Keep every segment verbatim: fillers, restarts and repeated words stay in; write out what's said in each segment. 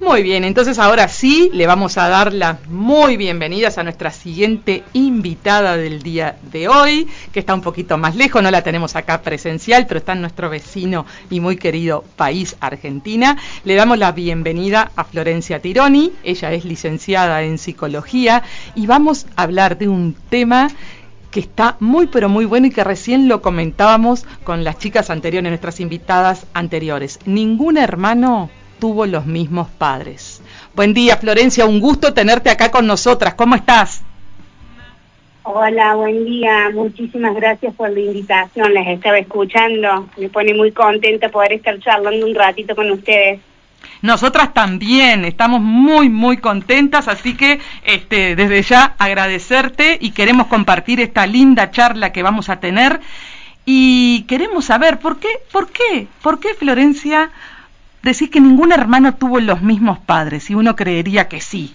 Muy bien, entonces ahora sí le vamos a dar las muy bienvenidas a nuestra siguiente invitada del día de hoy, que está un poquito más lejos, no la tenemos acá presencial, pero está en nuestro vecino y muy querido país, Argentina. Le damos la bienvenida a Florencia Tironi, ella es licenciada en psicología y vamos a hablar de un tema que está muy pero muy bueno y que recién lo comentábamos con las chicas anteriores, nuestras invitadas anteriores. Ningún hermano tuvo los mismos padres. Buen día, Florencia, un gusto tenerte acá con nosotras. ¿Cómo estás? Hola, buen día. Muchísimas gracias por la invitación. Les estaba escuchando. Me pone muy contenta poder estar charlando un ratito con ustedes. Nosotras también estamos muy muy contentas, así que este, desde ya agradecerte y queremos compartir esta linda charla que vamos a tener y queremos saber por qué, por qué, por qué, Florencia, decís que ningún hermano tuvo los mismos padres y uno creería que sí.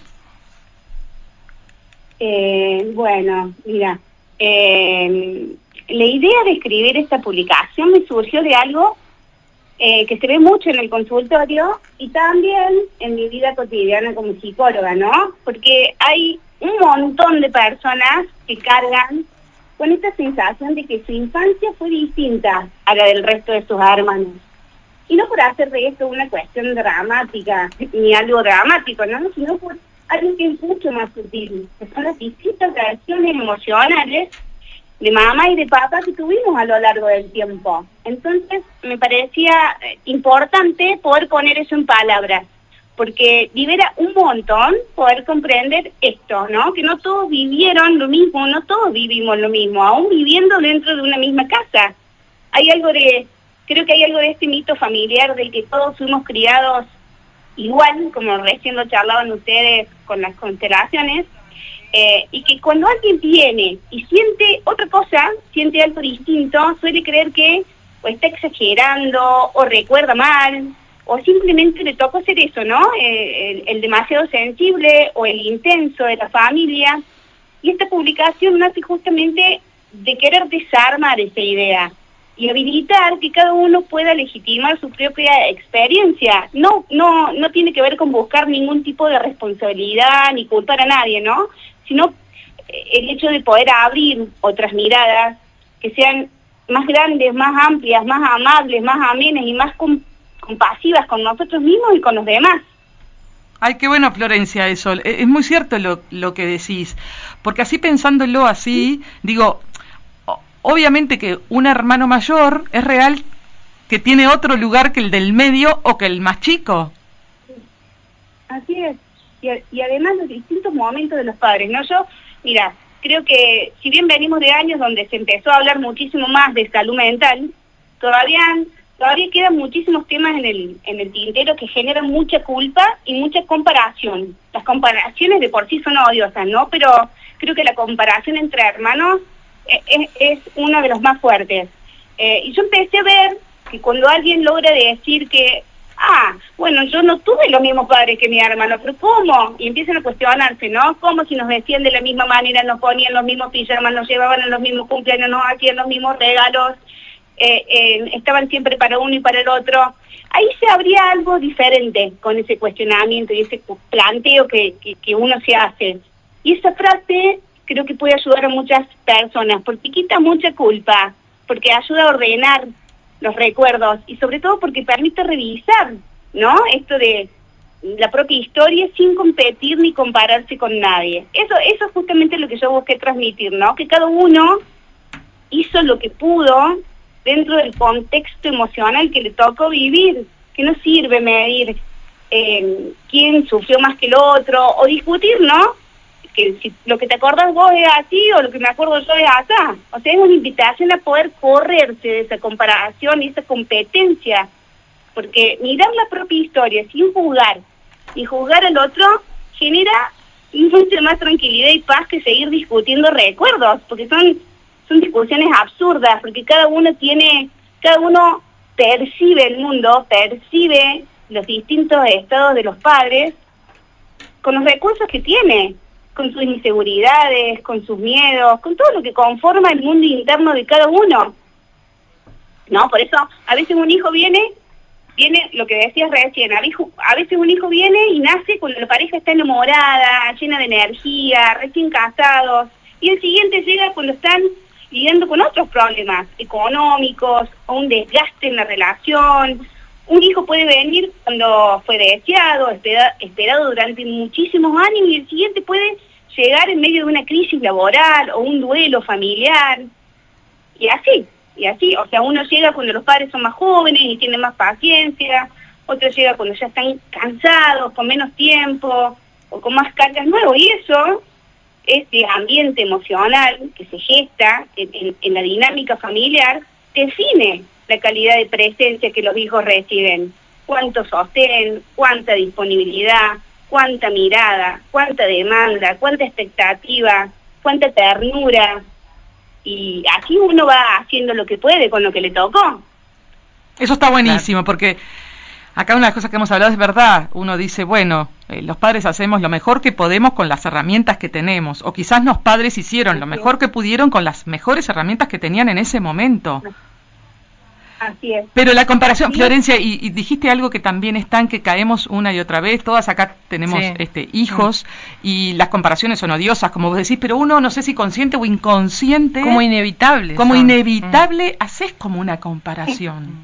Eh, bueno, mira, eh, la idea de escribir esta publicación me surgió de algo eh, que se ve mucho en el consultorio y también en mi vida cotidiana como psicóloga, ¿no? Porque hay un montón de personas que cargan con esta sensación de que su infancia fue distinta a la del resto de sus hermanos. Y no por hacer de esto una cuestión dramática, ni algo dramático, ¿no? Sino por algo que es mucho más sutil, que son las distintas reacciones emocionales de mamá y de papá que tuvimos a lo largo del tiempo. Entonces, me parecía importante poder poner eso en palabras, porque libera un montón poder comprender esto, ¿no? Que no todos vivieron lo mismo, no todos vivimos lo mismo, aún viviendo dentro de una misma casa. Hay algo de... Creo que hay algo de este mito familiar de que todos fuimos criados igual, como recién lo charlaban ustedes con las constelaciones, eh, y que cuando alguien viene y siente otra cosa, siente algo distinto, suele creer que o está exagerando, o recuerda mal, o simplemente le tocó hacer eso, ¿no? Eh, el, el demasiado sensible o el intenso de la familia. Y esta publicación nace justamente de querer desarmar esa idea y habilitar que cada uno pueda legitimar su propia experiencia. No, no, no tiene que ver con buscar ningún tipo de responsabilidad ni culpar a nadie, ¿no? Sino el hecho de poder abrir otras miradas que sean más grandes, más amplias, más amables, más amenas y más com- compasivas con nosotros mismos y con los demás. Ay, qué bueno, Florencia, eso. Es muy cierto lo, lo que decís, porque así pensándolo así, digo, obviamente que un hermano mayor es real que tiene otro lugar que el del medio o que el más chico. Así es, y, y además los distintos momentos de los padres, ¿no? Yo, mira, creo que si bien venimos de años donde se empezó a hablar muchísimo más de salud mental, todavía todavía quedan muchísimos temas en el en el tintero que generan mucha culpa y mucha comparación. Las comparaciones de por sí son odiosas, ¿no? Pero creo que la comparación entre hermanos es, es, es uno de los más fuertes. Eh, y yo empecé a ver que cuando alguien logra decir que ah, bueno, yo no tuve los mismos padres que mi hermano, pero ¿cómo? Y empiezan a cuestionarse, ¿no? ¿Cómo si nos vestían de la misma manera, nos ponían los mismos pijamas, nos llevaban a los mismos cumpleaños, nos hacían los mismos regalos, eh, eh, estaban siempre para uno y para el otro? Ahí se habría algo diferente con ese cuestionamiento y ese planteo que, que, que uno se hace. Y esa frase creo que puede ayudar a muchas personas, porque quita mucha culpa, porque ayuda a ordenar los recuerdos y sobre todo porque permite revisar, ¿no? Esto de la propia historia sin competir ni compararse con nadie. Eso, eso es justamente lo que yo busqué transmitir, ¿no? Que cada uno hizo lo que pudo dentro del contexto emocional que le tocó vivir, que no sirve medir eh, quién sufrió más que el otro o discutir, ¿no? Que si lo que te acordás vos es así o lo que me acuerdo yo es acá. O sea, es una invitación a poder correrse de esa comparación y esa competencia, porque mirar la propia historia sin juzgar y juzgar al otro genera mucha más tranquilidad y paz que seguir discutiendo recuerdos, porque son son discusiones absurdas, porque cada uno tiene, cada uno percibe el mundo, percibe los distintos estados de los padres con los recursos que tiene, con sus inseguridades, con sus miedos, con todo lo que conforma el mundo interno de cada uno. No, por eso a veces un hijo viene viene lo que decías recién, a veces un hijo viene y nace cuando la pareja está enamorada, llena de energía, recién casados, y el siguiente llega cuando están lidiando con otros problemas económicos o un desgaste en la relación. Un hijo puede venir cuando fue deseado, espera, esperado durante muchísimos años, y el siguiente puede llegar en medio de una crisis laboral o un duelo familiar, y así. Y así, o sea, uno llega cuando los padres son más jóvenes y tienen más paciencia, otro llega cuando ya están cansados, con menos tiempo, o con más cargas nuevas, y eso, ese ambiente emocional que se gesta en, en, en la dinámica familiar, define la calidad de presencia que los hijos reciben. Cuánto sostén, cuánta disponibilidad, cuánta mirada, cuánta demanda, cuánta expectativa, cuánta ternura. Y así uno va haciendo lo que puede con lo que le tocó. Eso está buenísimo, claro. Porque acá una de las cosas que hemos hablado es verdad. Uno dice, bueno, eh, los padres hacemos lo mejor que podemos con las herramientas que tenemos, o quizás los padres hicieron lo mejor que pudieron con las mejores herramientas que tenían en ese momento. Así es. Pero la comparación, Así Florencia, y, y dijiste algo que también está en que caemos una y otra vez, todas acá tenemos sí. este hijos, sí. Y las comparaciones son odiosas, como vos decís, pero uno, no sé si consciente o inconsciente, como inevitable, como son. inevitable, mm. haces como una comparación.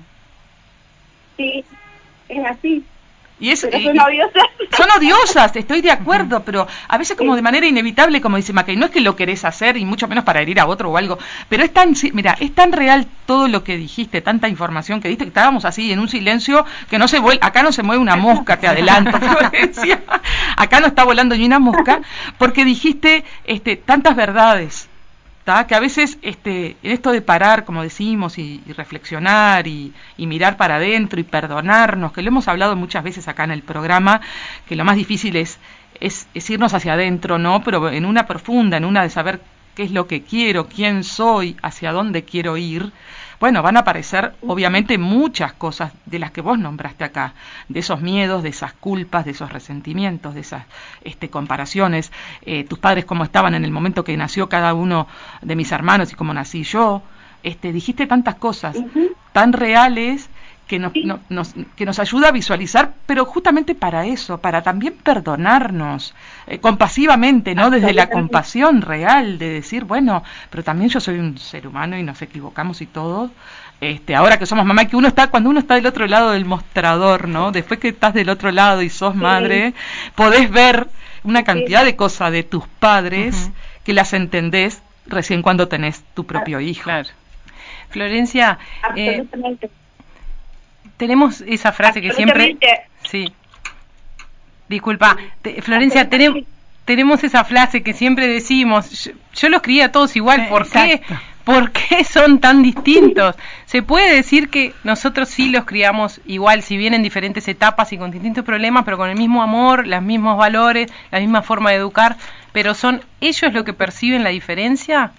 Sí, es así. Y es, pero y, son odiosas. Son odiosas, estoy de acuerdo, uh-huh. pero a veces como de manera inevitable, como dice Mackay, no es que lo querés hacer y mucho menos para herir a otro o algo, pero es tan, mira, es tan real todo lo que dijiste, tanta información que diste, que estábamos así en un silencio que no se vuelve, acá no se mueve una mosca, te adelanto, Florencia, acá no está volando ni una mosca, porque dijiste este, tantas verdades. ¿tá? Que a veces este, en esto de parar, como decimos, y, y reflexionar y, y mirar para adentro y perdonarnos, que lo hemos hablado muchas veces acá en el programa, que lo más difícil es, es, es irnos hacia adentro, ¿no? Pero en una profunda, en una de saber qué es lo que quiero, quién soy, hacia dónde quiero ir. Bueno, van a aparecer obviamente muchas cosas de las que vos nombraste acá, de esos miedos, de esas culpas, de esos resentimientos, de esas este, comparaciones, eh, tus padres cómo estaban en el momento que nació cada uno de mis hermanos y cómo nací yo, este, dijiste tantas cosas uh-huh. tan reales que nos, no, nos, que nos ayuda a visualizar, pero justamente para eso, para también perdonarnos eh, compasivamente, ¿no? Desde la compasión real, de decir, bueno, pero también yo soy un ser humano y nos equivocamos y todo. Este, ahora que somos mamá, que uno está, cuando uno está del otro lado del mostrador, ¿no? Después que estás del otro lado y sos madre, sí. podés ver una cantidad sí. de cosas de tus padres uh-huh. que las entendés recién cuando tenés tu propio hijo. Claro. Florencia, absolutamente. Eh, tenemos esa frase que siempre... Sí. Disculpa, te, Florencia, tenemos, tenemos esa frase que siempre decimos, yo, yo los crié a todos igual, ¿por qué? ¿Por qué son tan distintos? Se puede decir que nosotros sí los criamos igual, si bien en diferentes etapas y con distintos problemas, pero con el mismo amor, los mismos valores, la misma forma de educar, pero ¿son ellos los que perciben la diferencia?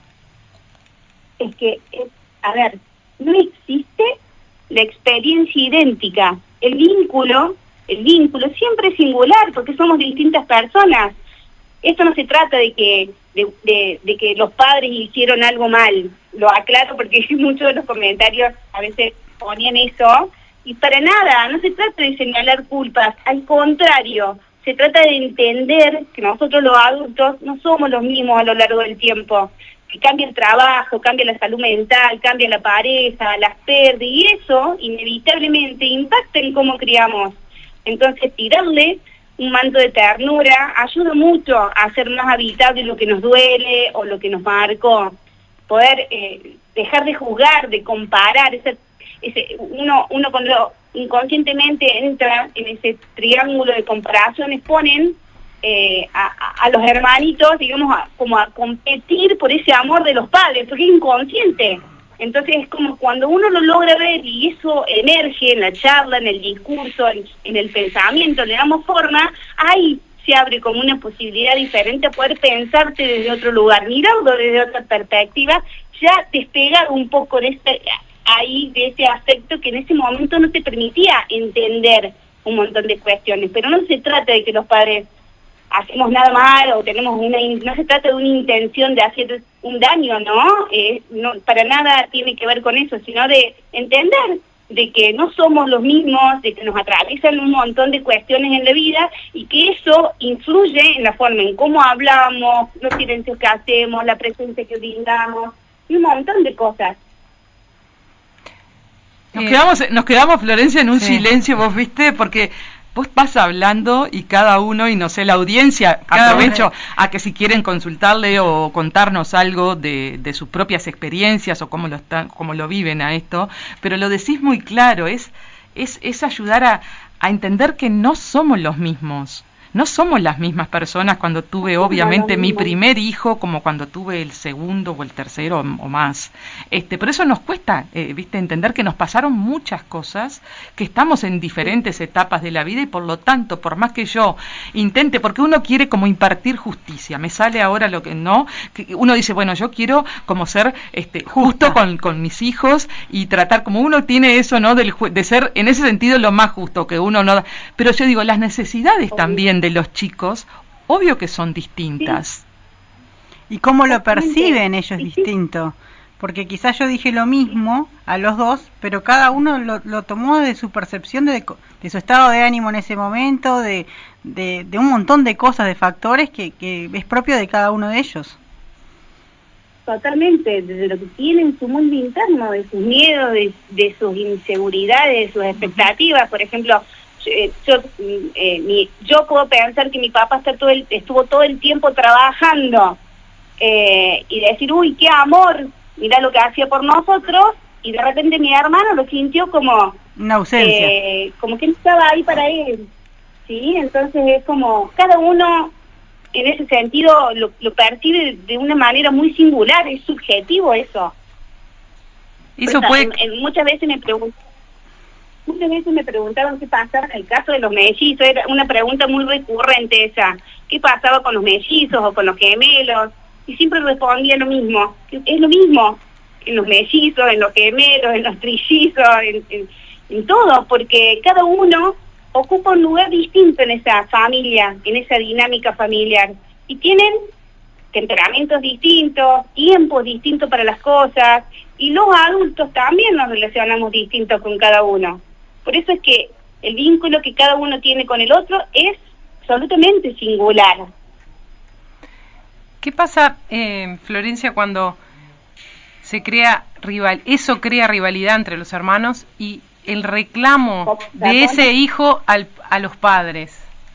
Es que, es, a ver, no existe la experiencia idéntica. El vínculo, el vínculo siempre es singular porque somos distintas personas. Esto no se trata de que de, de, de que los padres hicieron algo mal. Lo aclaro porque muchos de los comentarios a veces ponían eso y para nada, no se trata de señalar culpas, al contrario, se trata de entender que nosotros los adultos no somos los mismos a lo largo del tiempo. Que cambia el trabajo, cambia la salud mental, cambia la pareja, las pérdidas, y eso inevitablemente impacta en cómo criamos. Entonces, tirarle un manto de ternura ayuda mucho a hacer más habitable lo que nos duele o lo que nos marcó. Poder eh, dejar de juzgar, de comparar, ese, ese, uno, uno cuando inconscientemente entra en ese triángulo de comparaciones, ponen Eh, a, a los hermanitos, digamos, a, como a competir por ese amor de los padres, porque es inconsciente. Entonces es como cuando uno lo logra ver y eso emerge en la charla, en el discurso, en, en el pensamiento, le damos forma, ahí se abre como una posibilidad diferente a poder pensarte desde otro lugar, mirarlo desde otra perspectiva, ya despegar un poco de este, ahí de ese aspecto que en ese momento no te permitía entender un montón de cuestiones. Pero no se trata de que los padres hacemos nada mal o tenemos una, no se trata de una intención de hacer un daño, ¿no? Eh, no para nada tiene que ver con eso, sino de entender de que no somos los mismos, de que nos atraviesan un montón de cuestiones en la vida y que eso influye en la forma en cómo hablamos, los silencios que hacemos, la presencia que brindamos y un montón de cosas. Nos quedamos, nos quedamos, Florencia, en un sí. silencio, vos viste, porque vos vas hablando y cada uno, y no sé, la audiencia, cada aprovecho uno a que si quieren consultarle o contarnos algo de, de sus propias experiencias o cómo lo están, cómo lo viven a esto, pero lo decís muy claro, es, es, es ayudar a, a entender que no somos los mismos. No somos las mismas personas cuando tuve obviamente mi primer hijo como cuando tuve el segundo o el tercero o más. Este, pero eso nos cuesta, eh, viste, entender que nos pasaron muchas cosas, que estamos en diferentes etapas de la vida y por lo tanto, por más que yo intente, porque uno quiere como impartir justicia, me sale ahora lo que no, que uno dice, bueno, yo quiero como ser este, justo con, con mis hijos y tratar como uno tiene eso, ¿no? Del, de ser en ese sentido lo más justo que uno no da. Pero yo digo, las necesidades también de los chicos, obvio que son distintas. Sí. ¿Y cómo lo perciben ellos distinto? Porque quizás yo dije lo mismo a los dos, pero cada uno lo, lo tomó de su percepción, de, de su estado de ánimo en ese momento, de, de, de un montón de cosas, de factores que, que es propio de cada uno de ellos. Totalmente, desde lo que tienen su mundo interno, de sus miedos, de, de sus inseguridades, de sus expectativas. Por ejemplo, yo eh, mi, yo puedo pensar que mi papá está todo el, estuvo todo el tiempo trabajando eh, y decir, uy, qué amor, mirá lo que hacía por nosotros, y de repente mi hermano lo sintió como una ausencia, eh, como que no estaba ahí para él, ¿sí? Entonces es como, cada uno en ese sentido lo, lo percibe de una manera muy singular, es subjetivo eso. Eso pues, puede... en, en, muchas veces me pregunto Muchas veces me preguntaban qué pasaba en el caso de los mellizos, era una pregunta muy recurrente esa, ¿qué pasaba con los mellizos o con los gemelos? Y siempre respondía lo mismo, que es lo mismo en los mellizos, en los gemelos, en los trillizos, en, en, en todo, porque cada uno ocupa un lugar distinto en esa familia, en esa dinámica familiar, y tienen temperamentos distintos, tiempos distintos para las cosas, y los adultos también nos relacionamos distintos con cada uno. Por eso es que el vínculo que cada uno tiene con el otro es absolutamente singular. ¿Qué pasa, eh, Florencia, cuando se crea rival, eso crea rivalidad entre los hermanos y el reclamo de ese hijo al, a los padres?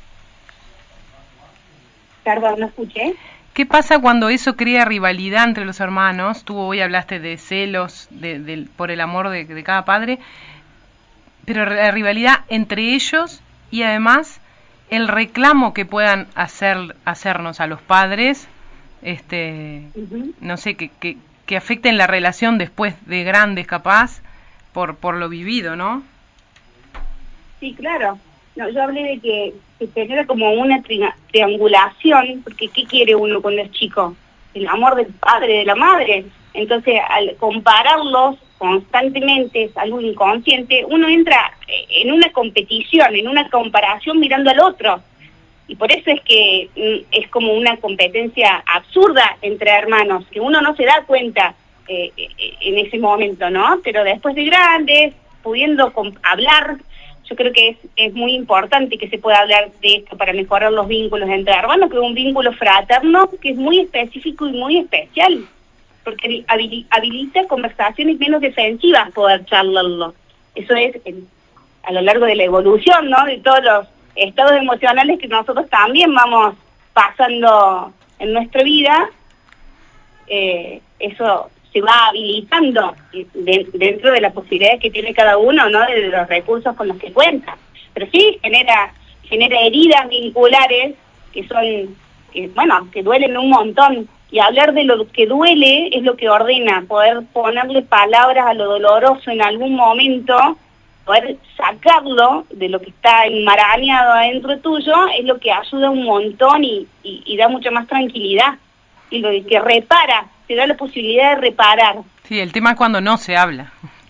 Perdón, no escuché. ¿Qué pasa cuando eso crea rivalidad entre los hermanos? Tú hoy hablaste de celos de, de, por el amor de, de cada padre, pero la rivalidad entre ellos y además el reclamo que puedan hacer hacernos a los padres, este, uh-huh. no sé, que, que, que afecten la relación después de grandes, capaz, por, por lo vivido, ¿no? Sí, claro. No, yo hablé de que se genera como una tri- triangulación, porque ¿qué quiere uno cuando es chico? El amor del padre, de la madre. Entonces, al compararlos constantemente, es algo inconsciente, uno entra en una competición, en una comparación mirando al otro. Y por eso es que es como una competencia absurda entre hermanos, que uno no se da cuenta eh, en ese momento, ¿no? Pero después de grandes, pudiendo comp- hablar, yo creo que es, es muy importante que se pueda hablar de esto para mejorar los vínculos entre hermanos, que es un vínculo fraterno que es muy específico y muy especial, porque habilita conversaciones menos defensivas poder charlarlo. Eso es en, a lo largo de la evolución, ¿no? De todos los estados emocionales que nosotros también vamos pasando en nuestra vida, eh, eso se va habilitando de, dentro de las posibilidades que tiene cada uno, ¿no? De los recursos con los que cuenta. Pero sí genera genera heridas vinculares que son, que, bueno, que duelen un montón. Y hablar de lo que duele es lo que ordena, poder ponerle palabras a lo doloroso en algún momento, poder sacarlo de lo que está enmarañado adentro tuyo, es lo que ayuda un montón y, y, y da mucha más tranquilidad. Y lo que repara, te da la posibilidad de reparar. Sí, el tema es cuando no se habla.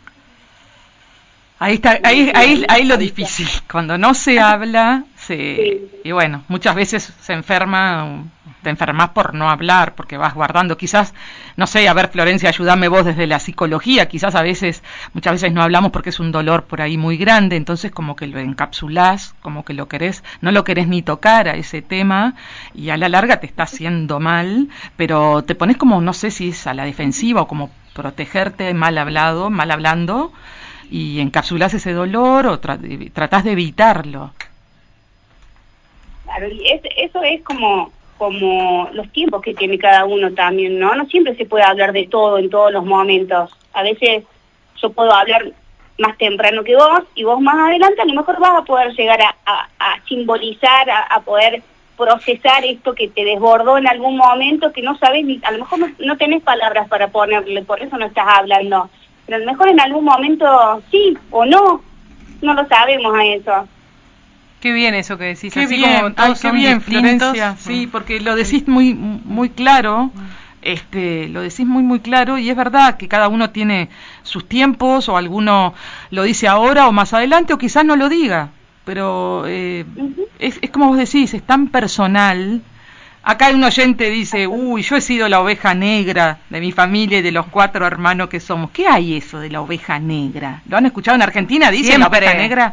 Ahí está, ahí, ahí, ahí lo difícil. Cuando no se habla, se, sí. Y bueno, muchas veces se enferma te enfermas por no hablar, porque vas guardando, quizás, no sé, a ver, Florencia, ayúdame vos desde la psicología, quizás a veces, muchas veces no hablamos porque es un dolor por ahí muy grande, entonces como que lo encapsulás, como que lo querés, no lo querés ni tocar a ese tema, y a la larga te está haciendo mal, pero te pones como, no sé si es a la defensiva o como protegerte mal hablado, mal hablando, y encapsulás ese dolor o tra tratás de evitarlo. Claro, y es, eso es como, como los tiempos que tiene cada uno también, ¿no? No siempre se puede hablar de todo en todos los momentos. A veces yo puedo hablar más temprano que vos y vos más adelante a lo mejor vas a poder llegar a, a, a simbolizar, a, a poder procesar esto que te desbordó en algún momento que no sabes, ni a lo mejor no, no tenés palabras para ponerle, por eso no estás hablando. Pero a lo mejor en algún momento sí o no, no lo sabemos a eso. Qué bien eso que decís. Qué así bien, como todos ay, qué son bien, distintos. Florencia, sí, porque lo decís muy muy claro, este, lo decís muy muy claro y es verdad que cada uno tiene sus tiempos o alguno lo dice ahora o más adelante o quizás no lo diga, pero eh, uh-huh. es, es como vos decís, es tan personal. Acá un oyente dice, uy, yo he sido la oveja negra de mi familia y de los cuatro hermanos que somos. ¿Qué hay eso de la oveja negra? ¿Lo han escuchado en Argentina? ¿Dicen la oveja negra?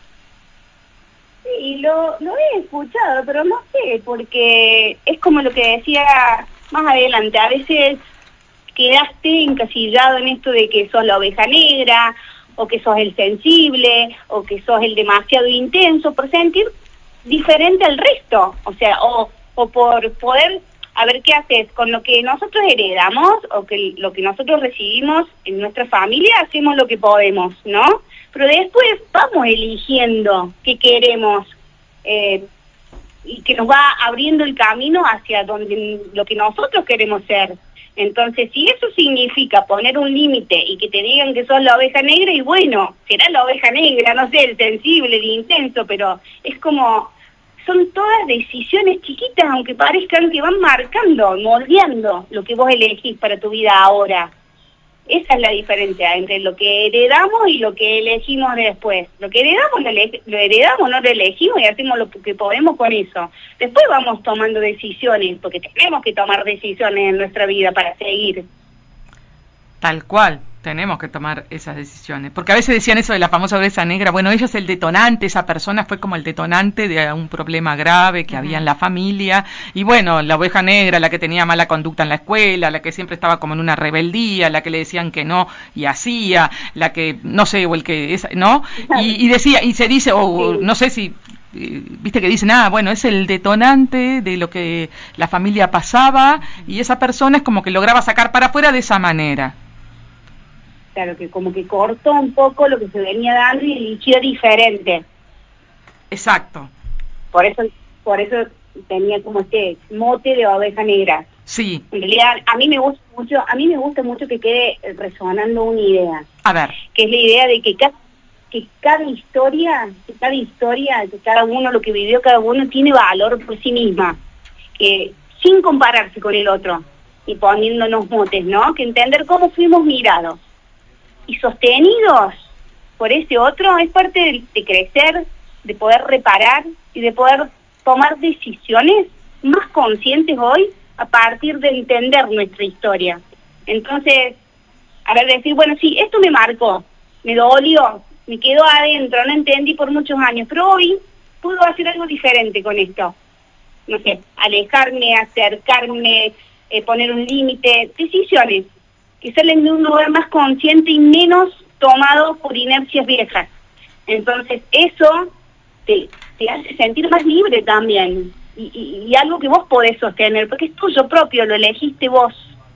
Sí, lo, lo he escuchado, pero no sé, porque es como lo que decía más adelante, a veces quedaste encasillado en esto de que sos la oveja negra, o que sos el sensible, o que sos el demasiado intenso, por sentir diferente al resto, o sea, o, o por poder, a ver qué haces, con lo que nosotros heredamos, o que lo que nosotros recibimos en nuestra familia, hacemos lo que podemos, ¿no? Pero después vamos eligiendo qué queremos eh, y que nos va abriendo el camino hacia donde lo que nosotros queremos ser. Entonces, si eso significa poner un límite y que te digan que sos la oveja negra, y bueno, será la oveja negra, no sé, el sensible, el intenso, pero es como, son todas decisiones chiquitas, aunque parezcan que van marcando, moldeando lo que vos elegís para tu vida ahora. Esa es la diferencia entre lo que heredamos y lo que elegimos después. Lo que heredamos, lo, lo heredamos, no lo elegimos y hacemos lo que podemos con eso. Después vamos tomando decisiones, porque tenemos que tomar decisiones en nuestra vida para seguir. Tal cual, tenemos que tomar esas decisiones. Porque a veces decían eso de la famosa oveja negra, bueno, ella es el detonante, esa persona fue como el detonante de un problema grave que uh-huh. había en la familia. Y bueno, la oveja negra, la que tenía mala conducta en la escuela, la que siempre estaba como en una rebeldía, la que le decían que no y hacía, la que, no sé, o el que, es, ¿no? Y, y decía, y se dice, o sí. no sé si... viste que dicen, ah, bueno, es el detonante de lo que la familia pasaba y esa persona es como que lograba sacar para afuera de esa manera. Claro, que como que cortó un poco lo que se venía dando y eligió diferente. Exacto. Por eso por eso tenía como este mote de oveja negra. Sí. En realidad, a mí me gusta mucho, a mí me gusta mucho que quede resonando una idea. A ver. Que es la idea de que cada, que cada historia, que cada historia, que cada uno, lo que vivió cada uno, tiene valor por sí misma. Que sin compararse con el otro y poniéndonos motes, ¿no? Que entender cómo fuimos mirados y sostenidos por ese otro es parte de, de crecer, de poder reparar y de poder tomar decisiones más conscientes hoy a partir de entender nuestra historia. Entonces, a ver, decir, bueno, sí, esto me marcó, me dolió, me quedó adentro, no entendí por muchos años, pero hoy puedo hacer algo diferente con esto. No sé, alejarme, acercarme, eh, poner un límite, decisiones que salen de un lugar más consciente y menos tomado por inercias viejas. Entonces eso te, te hace sentir más libre también, y, y, y algo que vos podés sostener, porque es tuyo propio, lo elegiste vos.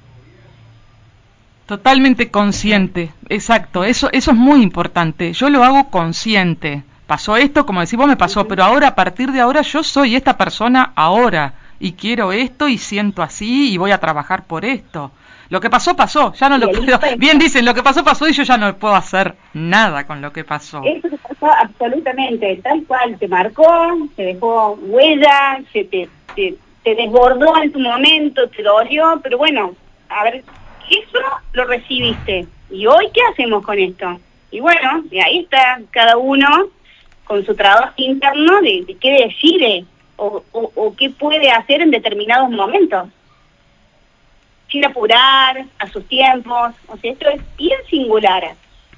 Totalmente consciente, exacto, eso, eso es muy importante, yo lo hago consciente. Pasó esto, como decís vos, me pasó, uh-huh. pero ahora, a partir de ahora, yo soy esta persona ahora, y quiero esto, y siento así, y voy a trabajar por esto. Lo que pasó, pasó, ya no lo puedo... Bien dicen, lo que pasó, pasó, y yo ya no puedo hacer nada con lo que pasó. Eso te pasó absolutamente, tal cual, te marcó, te dejó huella, se te, te, te desbordó en tu momento, te dolió, pero bueno, a ver, eso lo recibiste. ¿Y hoy qué hacemos con esto? Y bueno, y ahí está cada uno con su trabajo interno de, de qué decide o, o, o qué puede hacer en determinados momentos, sin apurar, a sus tiempos. O sea, esto es bien singular.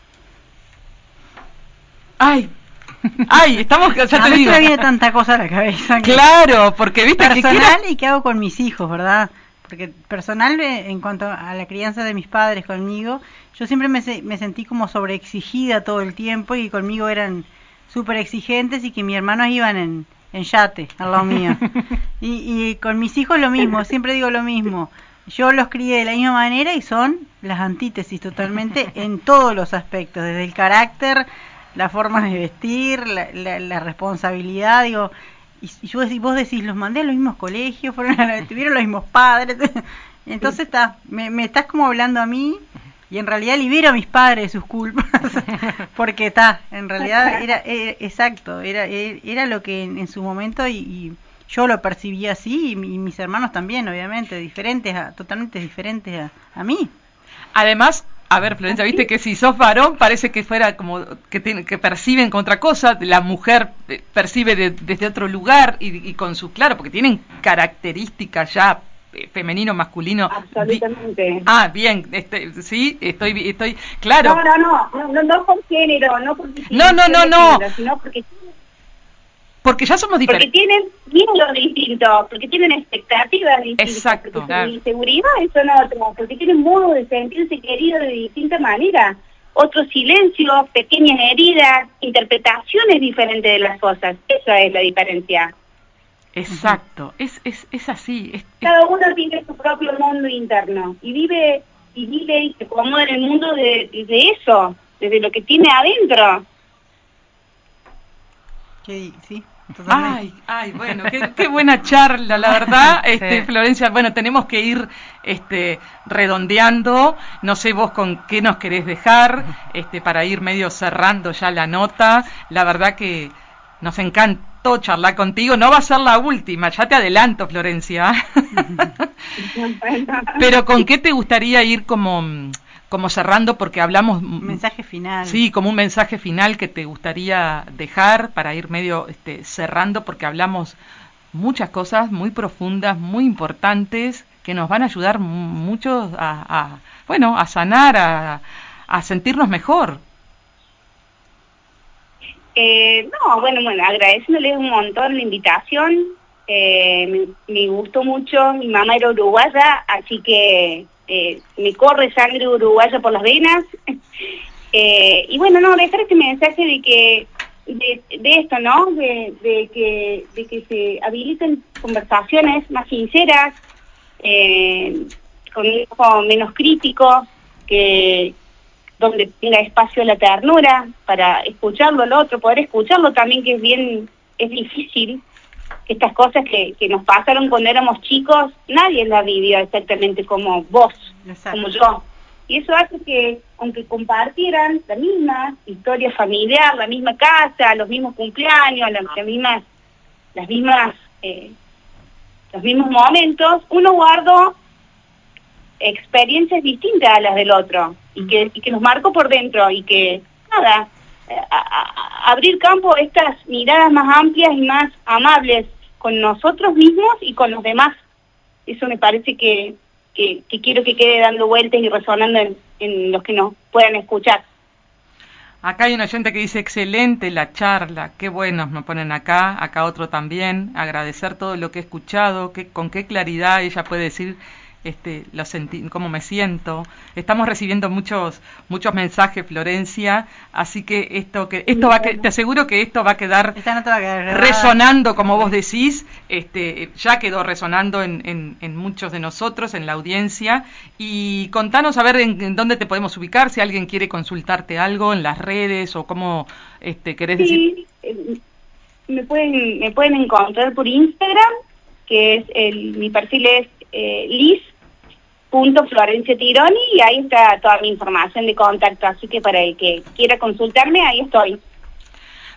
Ay, ay, estamos, ya te a mí digo. me viene tanta cosa a la cabeza. Claro, porque viste personal que quiera... y qué hago con mis hijos, ¿verdad? Porque personal, en cuanto a la crianza de mis padres conmigo, yo siempre me, me sentí como sobreexigida todo el tiempo, y conmigo eran súper exigentes, y que mis hermanos iban en, en yate al lado mío. Y, y con mis hijos lo mismo, siempre digo lo mismo. Yo los crié de la misma manera y son las antítesis totalmente en todos los aspectos, desde el carácter, la forma de vestir, la, la, la responsabilidad, digo... Y yo, vos decís, los mandé a los mismos colegios, fueron a, tuvieron los mismos padres. Entonces está, me, me estás como hablando a mí, y en realidad libero a mis padres de sus culpas, porque está, en realidad era, era exacto, era era lo que en, en su momento, y, y yo lo percibía así, y, y mis hermanos también, obviamente, diferentes, a, totalmente diferentes a, a mí. Además, a ver, Florencia, viste que si sos varón parece que fuera como que tiene, que perciben con otra cosa, la mujer percibe de, desde otro lugar, y, y con su, claro, porque tienen características ya eh, femenino, masculino. Absolutamente. Di, ah, bien, este, sí, estoy, estoy, claro. No, no, no, no, no, no por género, no por no, no, no, no, género, sino porque porque ya somos diferentes. Porque tienen miedos distintos, porque tienen expectativas distintas. Exacto, porque claro. Su inseguridad son otras, porque tienen modo de sentirse querido de distinta manera. Otros silencios, pequeñas heridas, interpretaciones diferentes de las cosas. Esa es la diferencia. Exacto, es, es, es así. Es, Cada uno tiene su propio mundo interno y vive y vive y se acomoda en el mundo de, de eso, desde lo que tiene adentro. Sí, sí. Totalmente. Ay, ay, bueno, qué, qué buena charla, la verdad, este, sí. Florencia, bueno, tenemos que ir este, redondeando, no sé vos con qué nos querés dejar, este, para ir medio cerrando ya la nota. La verdad que nos encantó charlar contigo, no va a ser la última, ya te adelanto, Florencia. Pero ¿con qué te gustaría ir como... como cerrando, porque hablamos... Un mensaje final. Sí, como un mensaje final que te gustaría dejar para ir medio este, cerrando, porque hablamos muchas cosas muy profundas, muy importantes, que nos van a ayudar mucho a, a bueno, a sanar, a, a sentirnos mejor. Eh, no, bueno, bueno, agradeciéndoles un montón la invitación. Eh, me, me gustó mucho, mi mamá era uruguaya, así que... Eh, me corre sangre uruguaya por las venas. eh, y bueno, no, dejar este mensaje de que de, de esto, ¿no? De, de que de que se habiliten conversaciones más sinceras, eh, con un ojo menos crítico, que donde tenga espacio la ternura para escucharlo al otro, poder escucharlo también, que es bien, es difícil. Estas cosas que, que nos pasaron cuando éramos chicos, nadie las vivió exactamente como vos, exacto, como yo. Y eso hace que, aunque compartieran la misma historia familiar, la misma casa, los mismos cumpleaños, las, las mismas, las mismas, eh, los mismos momentos, uno guardó experiencias distintas a las del otro, y que, y que nos marcó por dentro, y que, nada, A, a, a abrir campo a estas miradas más amplias y más amables con nosotros mismos y con los demás. Eso me parece que, que, que quiero que quede dando vueltas y resonando en, en los que nos puedan escuchar. Acá hay un oyente que dice, excelente la charla, qué buenos me ponen acá, acá otro también, agradecer todo lo que he escuchado, que, con qué claridad ella puede decir este, lo sentí, cómo me siento. Estamos recibiendo muchos muchos mensajes, Florencia, así que esto que esto va a que, te aseguro que esto va a quedar, no va a quedar resonando, como vos decís, este, ya quedó resonando en, en, en muchos de nosotros, en la audiencia. Y contanos a ver en, en dónde te podemos ubicar, si alguien quiere consultarte algo en las redes, o cómo este, querés sí, decir. Me pueden, me pueden encontrar por Instagram, que es el, mi perfil es eh, Liz punto Florencia Tironi, y ahí está toda mi información de contacto, así que para el que quiera consultarme, ahí estoy.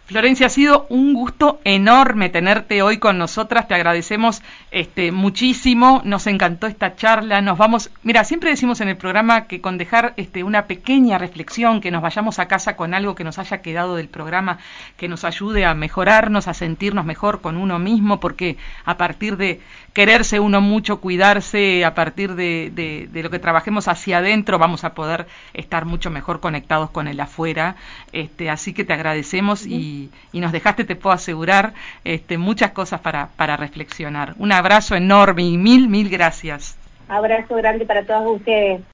Florencia, ha sido un gusto enorme tenerte hoy con nosotras, te agradecemos este, muchísimo, nos encantó esta charla, nos vamos, mira, siempre decimos en el programa que con dejar este, una pequeña reflexión, que nos vayamos a casa con algo que nos haya quedado del programa, que nos ayude a mejorarnos, a sentirnos mejor con uno mismo, porque a partir de quererse uno mucho, cuidarse, a partir de, de, de lo que trabajemos hacia adentro, vamos a poder estar mucho mejor conectados con el afuera, este, así que te agradecemos y y nos dejaste, te puedo asegurar, este, muchas cosas para, para reflexionar. Un abrazo enorme y mil, mil gracias. Abrazo grande para todos ustedes.